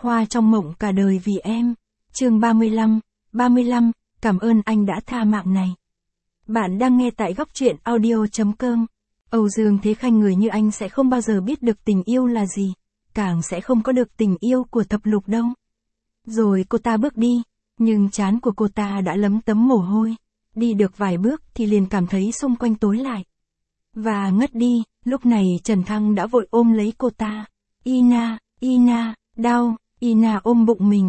Hoa trong mộng cả đời vì em. Chương 35, cảm ơn anh đã tha mạng này. Bạn đang nghe tại góc truyện audio.com. Âu Dương Thế Khanh, người như anh sẽ không bao giờ biết được tình yêu là gì, càng sẽ không có được tình yêu của Thập Lục đâu. Rồi cô ta bước đi, nhưng trán của cô ta đã lấm tấm mồ hôi. Đi được vài bước thì liền cảm thấy xung quanh tối lại. Và ngất đi, lúc này Trần Thăng đã vội ôm lấy cô ta. Ina, đau, Ina ôm bụng mình,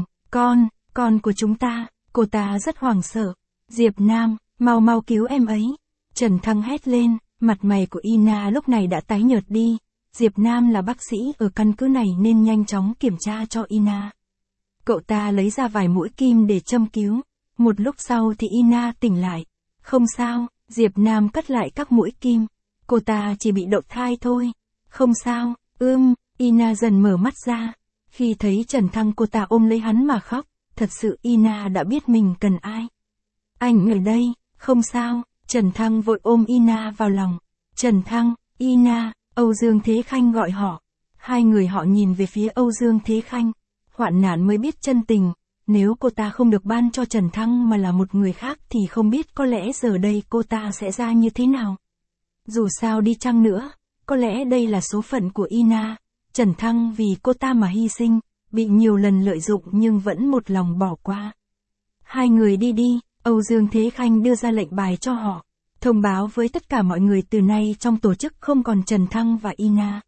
con của chúng ta, cô ta rất hoảng sợ. Diệp Nam, mau cứu em ấy. Trần Thăng hét lên, mặt mày của Ina lúc này đã tái nhợt đi. Diệp Nam là bác sĩ ở căn cứ này nên nhanh chóng kiểm tra cho Ina. Cậu ta lấy ra vài mũi kim để châm cứu. Một lúc sau thì Ina tỉnh lại. Không sao, Diệp Nam cất lại các mũi kim. Cô ta chỉ bị đậu thai thôi. Không sao, Ina dần mở mắt ra. Khi thấy Trần Thăng, cô ta ôm lấy hắn mà khóc. Thật sự Ina đã biết mình cần ai. Anh ở đây, không sao. Trần Thăng vội ôm Ina vào lòng. Trần Thăng, Ina, Âu Dương Thế Khanh gọi họ. Hai người họ nhìn về phía Âu Dương Thế Khanh. Hoạn nạn mới biết chân tình. Nếu cô ta không được ban cho Trần Thăng mà là một người khác thì không biết có lẽ giờ đây cô ta sẽ ra như thế nào. Dù sao đi chăng nữa, có lẽ đây là số phận của Ina. Trần Thăng vì cô ta mà hy sinh, bị nhiều lần lợi dụng nhưng vẫn một lòng bỏ qua. Hai người đi, Âu Dương Thế Khanh đưa ra lệnh bài cho họ. Thông báo với tất cả mọi người từ nay trong tổ chức không còn Trần Thăng và Ina.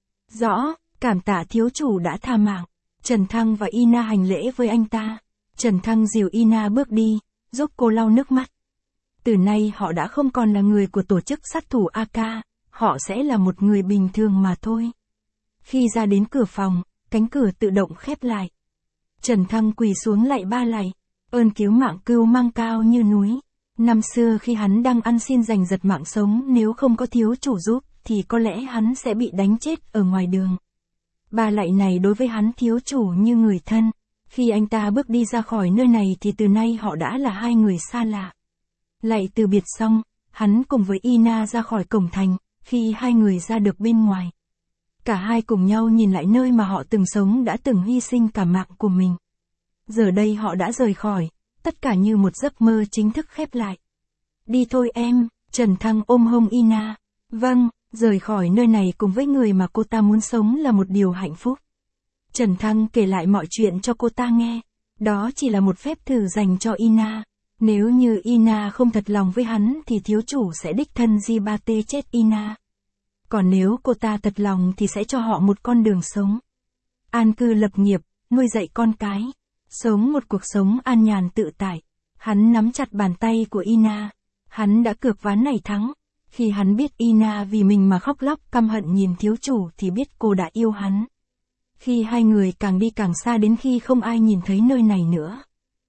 Rõ, cảm tạ thiếu chủ đã tha mạng. Trần Thăng và Ina hành lễ với anh ta. Trần Thăng dìu Ina bước đi, giúp cô lau nước mắt. Từ nay họ đã không còn là người của tổ chức sát thủ AK, họ sẽ là một người bình thường mà thôi. Khi ra đến cửa phòng, cánh cửa tự động khép lại. Trần Thăng quỳ xuống lạy ba lạy, ơn cứu mạng cưu mang cao như núi. Năm xưa khi hắn đang ăn xin giành giật mạng sống, nếu không có thiếu chủ giúp, thì có lẽ hắn sẽ bị đánh chết ở ngoài đường. Ba lạy này đối với hắn thiếu chủ như người thân. Khi anh ta bước đi ra khỏi nơi này thì từ nay họ đã là hai người xa lạ. Lạy từ biệt xong, hắn cùng với Ina ra khỏi cổng thành. Khi hai người ra được bên ngoài, cả hai cùng nhau nhìn lại nơi mà họ từng sống, đã từng hy sinh cả mạng của mình. Giờ đây họ đã rời khỏi, tất cả như một giấc mơ chính thức khép lại. Đi thôi em, Trần Thăng ôm hông Ina. Vâng, rời khỏi nơi này cùng với người mà cô ta muốn sống là một điều hạnh phúc. Trần Thăng kể lại mọi chuyện cho cô ta nghe. Đó chỉ là một phép thử dành cho Ina. Nếu như Ina không thật lòng với hắn thì thiếu chủ sẽ đích thân Jibate chết Ina. Còn nếu cô ta thật lòng thì sẽ cho họ một con đường sống. An cư lập nghiệp, nuôi dạy con cái. Sống một cuộc sống an nhàn tự tại. Hắn nắm chặt bàn tay của Ina. Hắn đã cược ván này thắng. Khi hắn biết Ina vì mình mà khóc lóc căm hận nhìn thiếu chủ thì biết cô đã yêu hắn. Khi hai người càng đi càng xa đến khi không ai nhìn thấy nơi này nữa.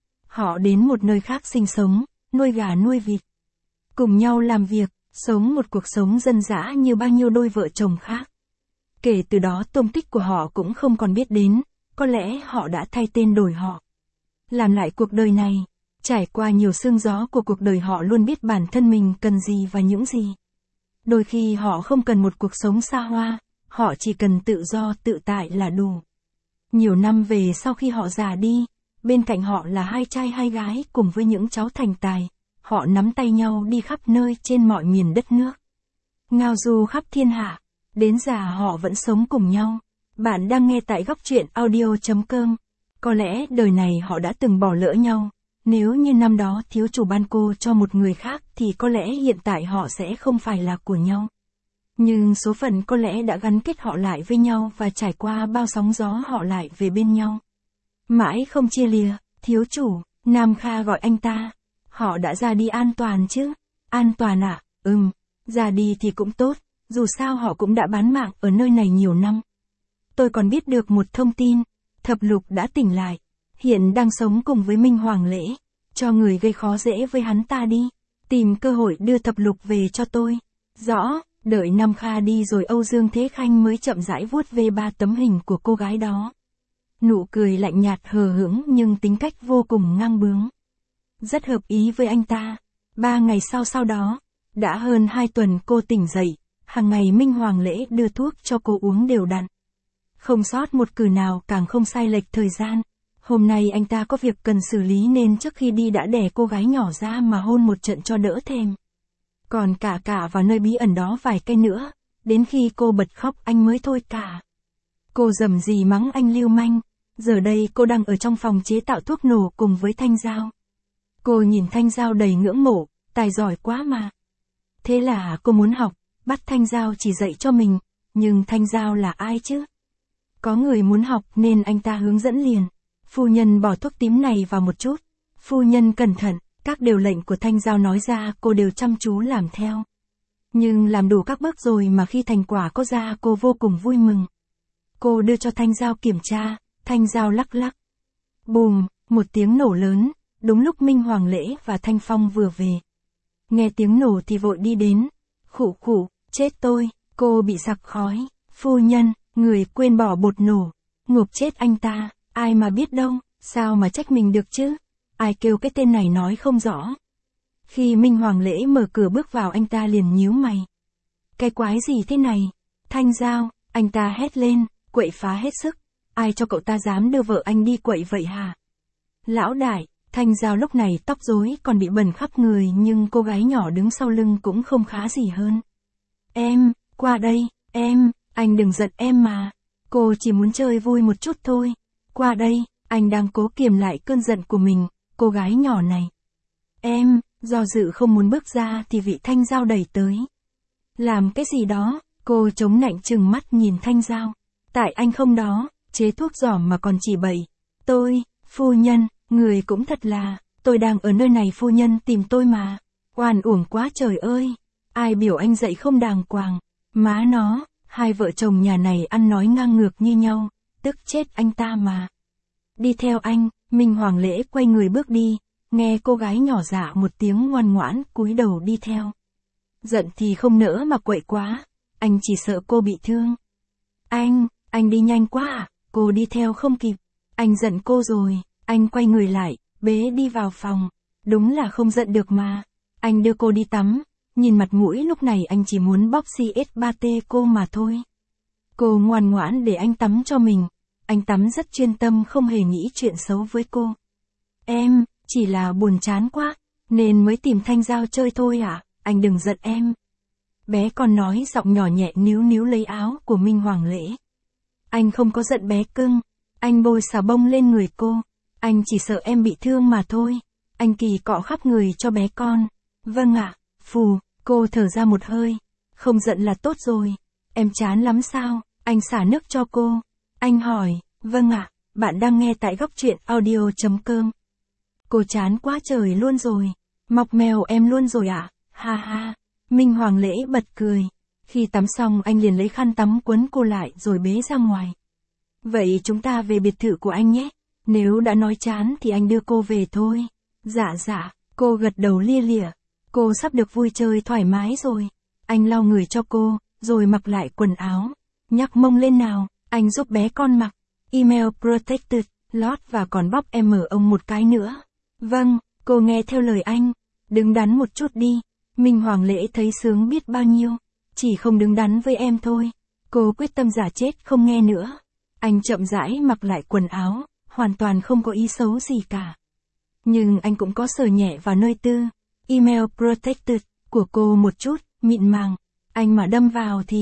Họ đến một nơi khác sinh sống, nuôi gà nuôi vịt. Cùng nhau làm việc, sống một cuộc sống dân dã như bao nhiêu đôi vợ chồng khác. Kể từ đó tung tích của họ cũng không còn biết đến, có lẽ họ đã thay tên đổi họ. Làm lại cuộc đời này, trải qua nhiều sương gió của cuộc đời họ luôn biết bản thân mình cần gì và những gì. Đôi khi họ không cần một cuộc sống xa hoa, họ chỉ cần tự do tự tại là đủ. Nhiều năm về sau khi họ già đi, bên cạnh họ là hai trai hai gái cùng với những cháu thành tài. Họ nắm tay nhau đi khắp nơi trên mọi miền đất nước. Ngao du khắp thiên hạ. Đến già họ vẫn sống cùng nhau. Bạn đang nghe tại góc truyện audio.com. Có lẽ đời này họ đã từng bỏ lỡ nhau. Nếu như năm đó thiếu chủ ban cô cho một người khác thì có lẽ hiện tại họ sẽ không phải là của nhau. Nhưng số phận có lẽ đã gắn kết họ lại với nhau và trải qua bao sóng gió họ lại về bên nhau. Mãi không chia lìa, thiếu chủ, Nam Kha gọi anh ta. Họ đã ra đi an toàn chứ? An toàn à? Ra đi thì cũng tốt, dù sao họ cũng đã bán mạng ở nơi này nhiều năm. Tôi còn biết được một thông tin, Thập Lục đã tỉnh lại, hiện đang sống cùng với Minh Hoàng Lễ, cho người gây khó dễ với hắn ta đi, tìm cơ hội đưa Thập Lục về cho tôi. Rõ, đợi Nam Kha đi rồi Âu Dương Thế Khanh mới chậm rãi vuốt về 3 tấm hình của cô gái đó. Nụ cười lạnh nhạt hờ hững nhưng tính cách vô cùng ngang bướng. Rất hợp ý với anh ta. 3 ngày sau đó, đã hơn 2 tuần cô tỉnh dậy, hàng ngày Minh Hoàng Lễ đưa thuốc cho cô uống đều đặn. không sót một cử nào, càng không sai lệch thời gian. Hôm nay anh ta có việc cần xử lý nên trước khi đi đã đẻ cô gái nhỏ ra mà hôn một trận cho đỡ thèm. Còn cả vào nơi bí ẩn đó vài cây nữa, đến khi cô bật khóc anh mới thôi cả. Cô rầm rì mắng anh lưu manh, giờ đây cô đang ở trong phòng chế tạo thuốc nổ cùng với Thanh Giao. Cô nhìn Thanh Giao đầy ngưỡng mộ, tài giỏi quá mà. Thế là cô muốn học, bắt Thanh Giao chỉ dạy cho mình, nhưng Thanh Giao là ai chứ? Có người muốn học nên anh ta hướng dẫn liền. Phu nhân bỏ thuốc tím này vào một chút. Phu nhân cẩn thận, các điều lệnh của Thanh Giao nói ra cô đều chăm chú làm theo. Nhưng làm đủ các bước rồi mà khi thành quả có ra cô vô cùng vui mừng. Cô đưa cho Thanh Giao kiểm tra, Thanh Giao lắc lắc. Bùm, một tiếng nổ lớn, đúng lúc Minh Hoàng Lễ và Thanh Phong vừa về. Nghe tiếng nổ thì vội đi đến. Khụ khụ, chết tôi, cô bị sặc khói. Phu nhân, người quên bỏ bột nổ. Ngộp chết anh ta, ai mà biết đâu, sao mà trách mình được chứ? Ai kêu cái tên này nói không rõ. Khi Minh Hoàng Lễ mở cửa bước vào anh ta liền nhíu mày. Cái quái gì thế này? Thanh Giao, anh ta hét lên, quậy phá hết sức. Ai cho cậu ta dám đưa vợ anh đi quậy vậy hả? Lão đại, Thanh Giao lúc này tóc rối còn bị bẩn khắp người nhưng cô gái nhỏ đứng sau lưng cũng không khá gì hơn. Em, qua đây, em, anh đừng giận em mà. Cô chỉ muốn chơi vui một chút thôi. Qua đây, anh đang cố kiềm lại cơn giận của mình, cô gái nhỏ này. Em, do dự không muốn bước ra thì vị Thanh Giao đẩy tới. Làm cái gì đó, cô chống nạnh trừng mắt nhìn Thanh Giao. Tại anh không đó, chế thuốc giỏm mà còn chỉ bậy. Phu nhân, người cũng thật là, tôi đang ở nơi này phu nhân tìm tôi mà. Oan uổng quá trời ơi, ai biểu anh dậy không đàng hoàng. Má nó, hai vợ chồng nhà này ăn nói ngang ngược như nhau, tức chết anh ta mà. Đi theo anh, Minh Hoàng Lễ quay người bước đi, nghe cô gái nhỏ dạ một tiếng ngoan ngoãn cúi đầu đi theo. Giận thì không nỡ mà quậy quá, anh chỉ sợ cô bị thương. Anh đi nhanh quá à, cô đi theo không kịp. Anh giận cô rồi, anh quay người lại, bế đi vào phòng. Đúng là không giận được mà. Anh đưa cô đi tắm, nhìn mặt mũi lúc này anh chỉ muốn bóp CS3T cô mà thôi. Cô ngoan ngoãn để anh tắm cho mình. Anh tắm rất chuyên tâm không hề nghĩ chuyện xấu với cô. Em, chỉ là buồn chán quá, nên mới tìm Thanh Giao chơi thôi ạ, anh đừng giận em. Bé con nói giọng nhỏ nhẹ níu lấy áo của Minh Hoàng Lễ. Anh không có giận bé cưng, anh bôi xà bông lên người cô, anh chỉ sợ em bị thương mà thôi. Anh kỳ cọ khắp người cho bé con. Vâng ạ, phù, cô thở ra một hơi. Không giận là tốt rồi, em chán lắm sao, anh xả nước cho cô. Anh hỏi, vâng ạ, bạn đang nghe tại góc truyện audio.com. Cô chán quá trời luôn rồi, mọc mèo em luôn rồi ạ, ha ha. Minh Hoàng Lễ bật cười. Khi tắm xong anh liền lấy khăn tắm quấn cô lại rồi bế ra ngoài. Vậy chúng ta về biệt thự của anh nhé, nếu đã nói chán thì anh đưa cô về thôi. Dạ, cô gật đầu lia lịa. Cô sắp được vui chơi thoải mái rồi. Anh lau người cho cô, rồi mặc lại quần áo. Nhắc mông lên nào, anh giúp bé con mặc. Email protected, lót và còn bóp em mở ông một cái nữa. Vâng, cô nghe theo lời anh. Đứng đắn một chút đi. Minh Hoàng Lễ thấy sướng biết bao nhiêu. Chỉ không đứng đắn với em thôi. Cô quyết tâm giả chết không nghe nữa. Anh chậm rãi mặc lại quần áo, hoàn toàn không có ý xấu gì cả. Nhưng anh cũng có sờ nhẹ vào nơi tư. Email protected của cô một chút, mịn màng. Anh mà đâm vào thì...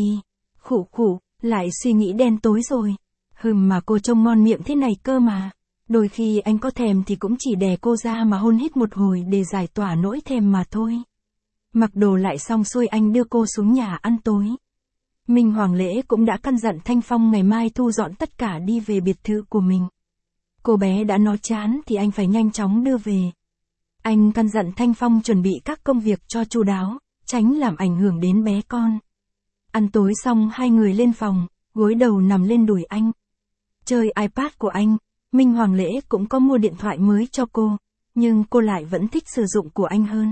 Khụ, lại suy nghĩ đen tối rồi. Mà cô trông ngon miệng thế này cơ mà. Đôi khi anh có thèm thì cũng chỉ đè cô ra mà hôn hít một hồi để giải tỏa nỗi thèm mà thôi. Mặc đồ lại xong xuôi anh đưa cô xuống nhà ăn tối. Minh Hoàng Lễ cũng đã căn dặn Thanh Phong ngày mai thu dọn tất cả đi về biệt thự của mình. Cô bé đã nói chán thì anh phải nhanh chóng đưa về. Anh căn dặn Thanh Phong chuẩn bị các công việc cho chu đáo, tránh làm ảnh hưởng đến bé con. Ăn tối xong hai người lên phòng, gối đầu nằm lên đùi anh. Chơi iPad của anh, Minh Hoàng Lễ cũng có mua điện thoại mới cho cô, nhưng cô lại vẫn thích sử dụng của anh hơn.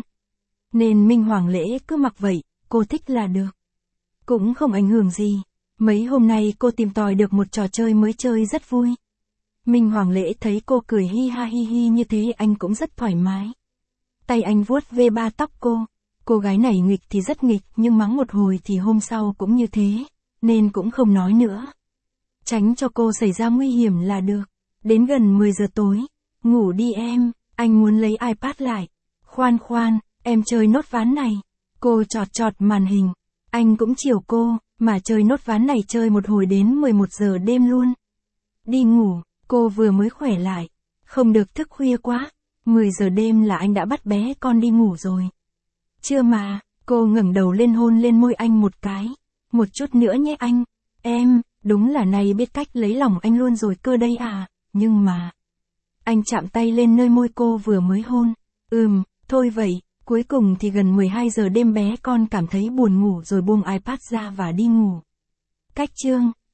Nên Minh Hoàng Lễ cứ mặc vậy, cô thích là được. Cũng không ảnh hưởng gì. Mấy hôm nay cô tìm tòi được một trò chơi mới chơi rất vui. Minh Hoàng Lễ thấy cô cười hi ha hi hi như thế anh cũng rất thoải mái. Tay anh vuốt ve ba tóc cô. Cô gái này nghịch thì rất nghịch nhưng mắng một hồi thì hôm sau cũng như thế, nên cũng không nói nữa. tránh cho cô xảy ra nguy hiểm là được. Đến gần 10 giờ tối, ngủ đi em, anh muốn lấy iPad lại. Khoan khoan, em chơi nốt ván này. Cô chọt chọt màn hình. Anh cũng chiều cô, mà chơi nốt ván này chơi một hồi đến 11 giờ đêm luôn. Đi ngủ, cô vừa mới khỏe lại. Không được thức khuya quá. 10 giờ đêm là anh đã bắt bé con đi ngủ rồi. Chưa mà, cô ngẩng đầu lên hôn lên môi anh một cái. Một chút nữa nhé anh. Em, đúng là này biết cách lấy lòng anh luôn rồi cơ đây à, nhưng mà... Anh chạm tay lên nơi môi cô vừa mới hôn. Thôi vậy, cuối cùng thì gần 12 giờ đêm bé con cảm thấy buồn ngủ rồi buông iPad ra và đi ngủ. Cách chương